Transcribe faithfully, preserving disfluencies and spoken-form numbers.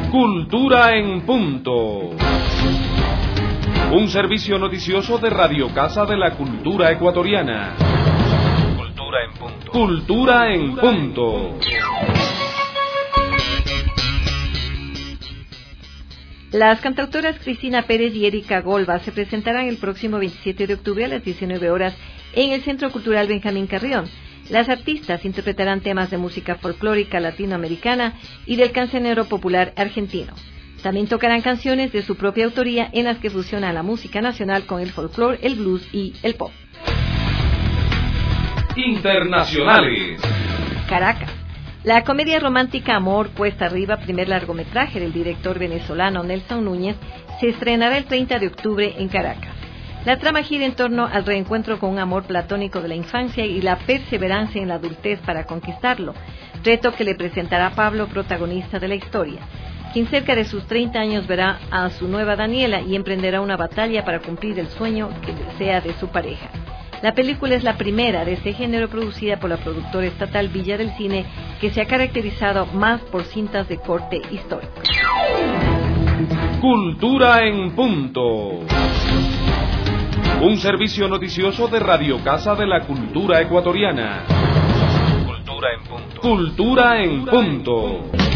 Cultura en Punto. Un servicio noticioso de Radio Casa de la Cultura Ecuatoriana. Cultura en Punto. Cultura en Punto. Las cantautoras Cristina Pérez y Erika Golba se presentarán el próximo veintisiete de octubre a las diecinueve horas en el Centro Cultural Benjamín Carrión. Las artistas interpretarán temas de música folclórica latinoamericana y del cancionero popular argentino. También tocarán canciones de su propia autoría en las que fusionan la música nacional con el folclore, el blues y el pop. Internacionales. Caracas. La comedia romántica Amor Cuesta Arriba, primer largometraje del director venezolano Nelson Núñez, se estrenará el treinta de octubre en Caracas. La trama gira en torno al reencuentro con un amor platónico de la infancia y la perseverancia en la adultez para conquistarlo, reto que le presentará Pablo, protagonista de la historia, quien cerca de sus treinta años verá a su nueva Daniela y emprenderá una batalla para cumplir el sueño que desea de su pareja. La película es la primera de este género producida por la productora estatal Villa del Cine, que se ha caracterizado más por cintas de corte histórico. Cultura en Punto. Un servicio noticioso de Radio Casa de la Cultura Ecuatoriana. Cultura en Punto. Cultura en Punto.